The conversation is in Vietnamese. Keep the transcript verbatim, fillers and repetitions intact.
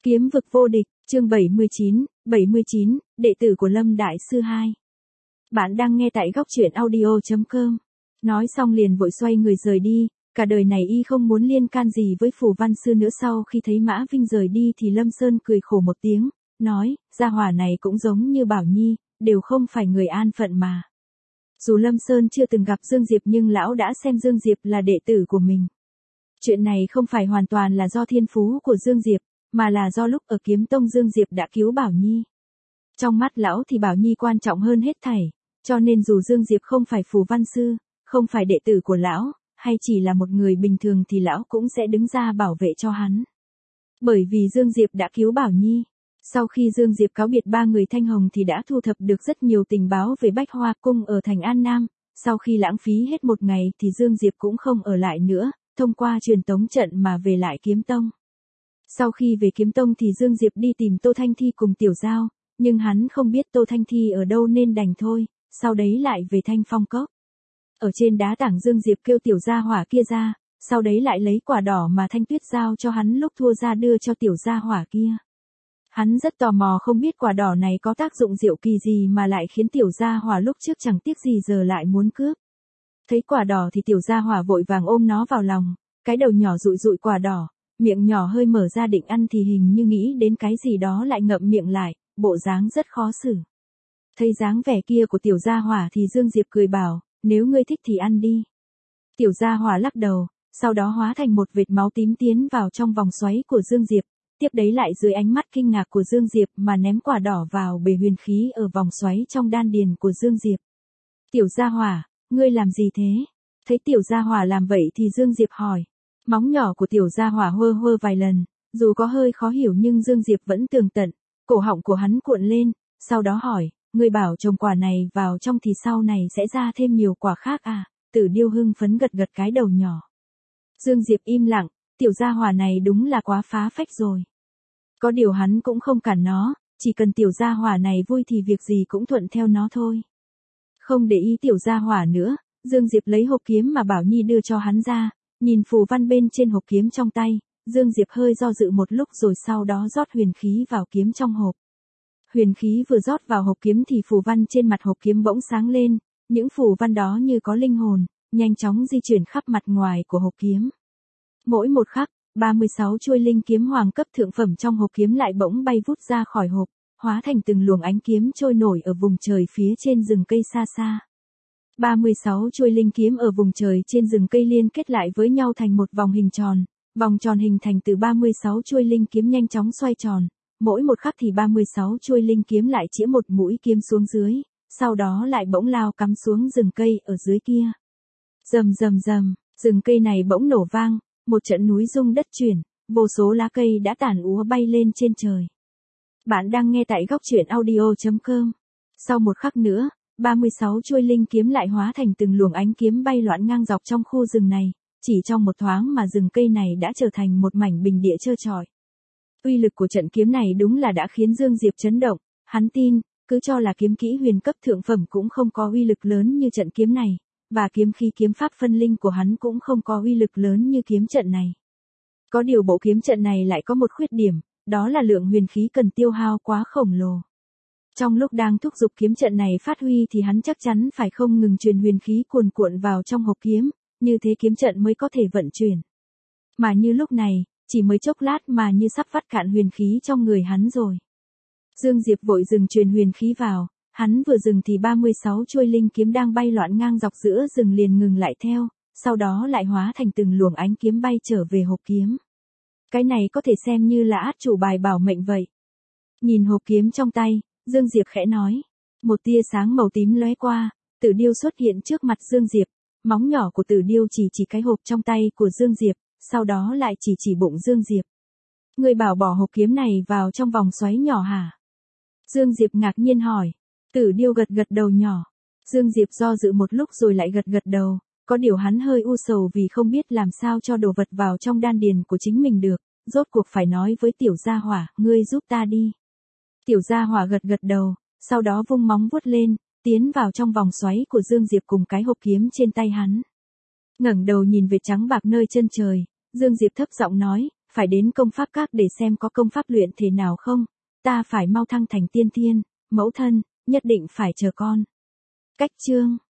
Kiếm vực vô địch, chương bảy mươi chín, bảy mươi chín, đệ tử của Lâm Đại Sư hai. Bạn đang nghe tại góc truyện audio chấm com. Nói xong liền vội xoay người rời đi, cả đời này y không muốn liên can gì với Phù Văn Sư nữa. Sau khi thấy Mã Vinh rời đi thì Lâm Sơn cười khổ một tiếng, nói, gia hỏa này cũng giống như Bảo Nhi, đều không phải người an phận mà. Dù Lâm Sơn chưa từng gặp Dương Diệp nhưng lão đã xem Dương Diệp là đệ tử của mình. Chuyện này không phải hoàn toàn là do thiên phú của Dương Diệp, mà là do lúc ở Kiếm Tông Dương Diệp đã cứu Bảo Nhi. Trong mắt lão thì Bảo Nhi quan trọng hơn hết thảy, cho nên dù Dương Diệp không phải Phù Văn Sư, không phải đệ tử của lão, hay chỉ là một người bình thường thì lão cũng sẽ đứng ra bảo vệ cho hắn. Bởi vì Dương Diệp đã cứu Bảo Nhi. Sau khi Dương Diệp cáo biệt ba người Thanh Hồng thì đã thu thập được rất nhiều tình báo về Bách Hoa Cung ở thành An Nam. Sau khi lãng phí hết một ngày thì Dương Diệp cũng không ở lại nữa, thông qua truyền tống trận mà về lại Kiếm Tông. Sau khi về Kiếm Tông thì Dương Diệp đi tìm Tô Thanh Thi cùng Tiểu Giao, nhưng hắn không biết Tô Thanh Thi ở đâu nên đành thôi, sau đấy lại về Thanh Phong Cốc. Ở trên đá tảng Dương Diệp kêu Tiểu Gia Hỏa kia ra, sau đấy lại lấy quả đỏ mà Thanh Tuyết giao cho hắn lúc thua ra đưa cho Tiểu Gia Hỏa kia. Hắn rất tò mò không biết quả đỏ này có tác dụng diệu kỳ gì mà lại khiến Tiểu Gia Hỏa lúc trước chẳng tiếc gì giờ lại muốn cướp. Thấy quả đỏ thì Tiểu Gia Hỏa vội vàng ôm nó vào lòng, cái đầu nhỏ dụi dụi quả đỏ, miệng nhỏ hơi mở ra định ăn thì hình như nghĩ đến cái gì đó lại ngậm miệng lại, bộ dáng rất khó xử. Thấy dáng vẻ kia của Tiểu Gia Hỏa thì Dương Diệp cười bảo, nếu ngươi thích thì ăn đi. Tiểu Gia Hỏa lắc đầu, sau đó hóa thành một vệt máu tím tiến vào trong vòng xoáy của Dương Diệp, tiếp đấy lại dưới ánh mắt kinh ngạc của Dương Diệp mà ném quả đỏ vào bể huyền khí ở vòng xoáy trong đan điền của Dương Diệp. Tiểu Gia Hỏa, ngươi làm gì thế? Thấy Tiểu Gia Hỏa làm vậy thì Dương Diệp hỏi. Móng nhỏ của Tiểu Gia Hỏa hơ hơ vài lần, dù có hơi khó hiểu nhưng Dương Diệp vẫn tường tận, cổ họng của hắn cuộn lên, sau đó hỏi, ngươi bảo trồng quả này vào trong thì sau này sẽ ra thêm nhiều quả khác à? Tử Điêu hưng phấn gật gật cái đầu nhỏ. Dương Diệp im lặng, Tiểu Gia Hỏa này đúng là quá phá phách rồi. Có điều hắn cũng không cản nó, chỉ cần Tiểu Gia Hỏa này vui thì việc gì cũng thuận theo nó thôi. Không để ý Tiểu Gia Hỏa nữa, Dương Diệp lấy hộp kiếm mà Bảo Nhi đưa cho hắn ra, nhìn phù văn bên trên hộp kiếm trong tay, Dương Diệp hơi do dự một lúc rồi sau đó rót huyền khí vào kiếm trong hộp. Huyền khí vừa rót vào hộp kiếm thì phù văn trên mặt hộp kiếm bỗng sáng lên, những phù văn đó như có linh hồn, nhanh chóng di chuyển khắp mặt ngoài của hộp kiếm. Mỗi một khắc, ba mươi sáu chuôi linh kiếm hoàng cấp thượng phẩm trong hộp kiếm lại bỗng bay vút ra khỏi hộp, hóa thành từng luồng ánh kiếm trôi nổi ở vùng trời phía trên rừng cây xa xa. ba mươi sáu chuôi linh kiếm ở vùng trời trên rừng cây liên kết lại với nhau thành một vòng hình tròn, vòng tròn hình thành từ ba mươi sáu chuôi linh kiếm nhanh chóng xoay tròn, mỗi một khắc thì ba mươi sáu chuôi linh kiếm lại chĩa một mũi kiếm xuống dưới, sau đó lại bỗng lao cắm xuống rừng cây ở dưới kia. Rầm rầm rầm, rừng cây này bỗng nổ vang, một trận núi rung đất chuyển, vô số lá cây đã tản úa bay lên trên trời. Bạn đang nghe tại góc truyện audio chấm com. Sau một khắc nữa, ba mươi sáu chuôi linh kiếm lại hóa thành từng luồng ánh kiếm bay loạn ngang dọc trong khu rừng này, chỉ trong một thoáng mà rừng cây này đã trở thành một mảnh bình địa trơ trọi. Uy lực của trận kiếm này đúng là đã khiến Dương Diệp chấn động, hắn tin, cứ cho là kiếm kỹ huyền cấp thượng phẩm cũng không có uy lực lớn như trận kiếm này, và kiếm khí kiếm pháp phân linh của hắn cũng không có uy lực lớn như kiếm trận này. Có điều bộ kiếm trận này lại có một khuyết điểm, đó là lượng huyền khí cần tiêu hao quá khổng lồ. Trong lúc đang thúc giục kiếm trận này phát huy thì hắn chắc chắn phải không ngừng truyền huyền khí cuồn cuộn vào trong hộp kiếm, như thế kiếm trận mới có thể vận chuyển. Mà như lúc này, chỉ mới chốc lát mà như sắp vắt cạn huyền khí trong người hắn rồi. Dương Diệp vội dừng truyền huyền khí vào, hắn vừa dừng thì ba mươi sáu chuôi linh kiếm đang bay loạn ngang dọc giữa rừng liền ngừng lại theo, sau đó lại hóa thành từng luồng ánh kiếm bay trở về hộp kiếm. Cái này có thể xem như là át chủ bài bảo mệnh vậy. Nhìn hộp kiếm trong tay, Dương Diệp khẽ nói. Một tia sáng màu tím lóe qua, Tử Điêu xuất hiện trước mặt Dương Diệp, móng nhỏ của Tử Điêu chỉ chỉ cái hộp trong tay của Dương Diệp, sau đó lại chỉ chỉ bụng Dương Diệp. Ngươi bảo bỏ hộp kiếm này vào trong vòng xoáy nhỏ hả? Dương Diệp ngạc nhiên hỏi. Tử Điêu gật gật đầu nhỏ. Dương Diệp do dự một lúc rồi lại gật gật đầu, có điều hắn hơi u sầu vì không biết làm sao cho đồ vật vào trong đan điền của chính mình được, rốt cuộc phải nói với Tiểu Gia Hỏa, ngươi giúp ta đi. Tiểu Gia Hỏa gật gật đầu, sau đó vung móng vuốt lên, tiến vào trong vòng xoáy của Dương Diệp cùng cái hộp kiếm trên tay hắn. Ngẩng đầu nhìn về trắng bạc nơi chân trời, Dương Diệp thấp giọng nói, phải đến công pháp các để xem có công pháp luyện thể nào không, ta phải mau thăng thành tiên thiên, mẫu thân, nhất định phải chờ con. Cách chương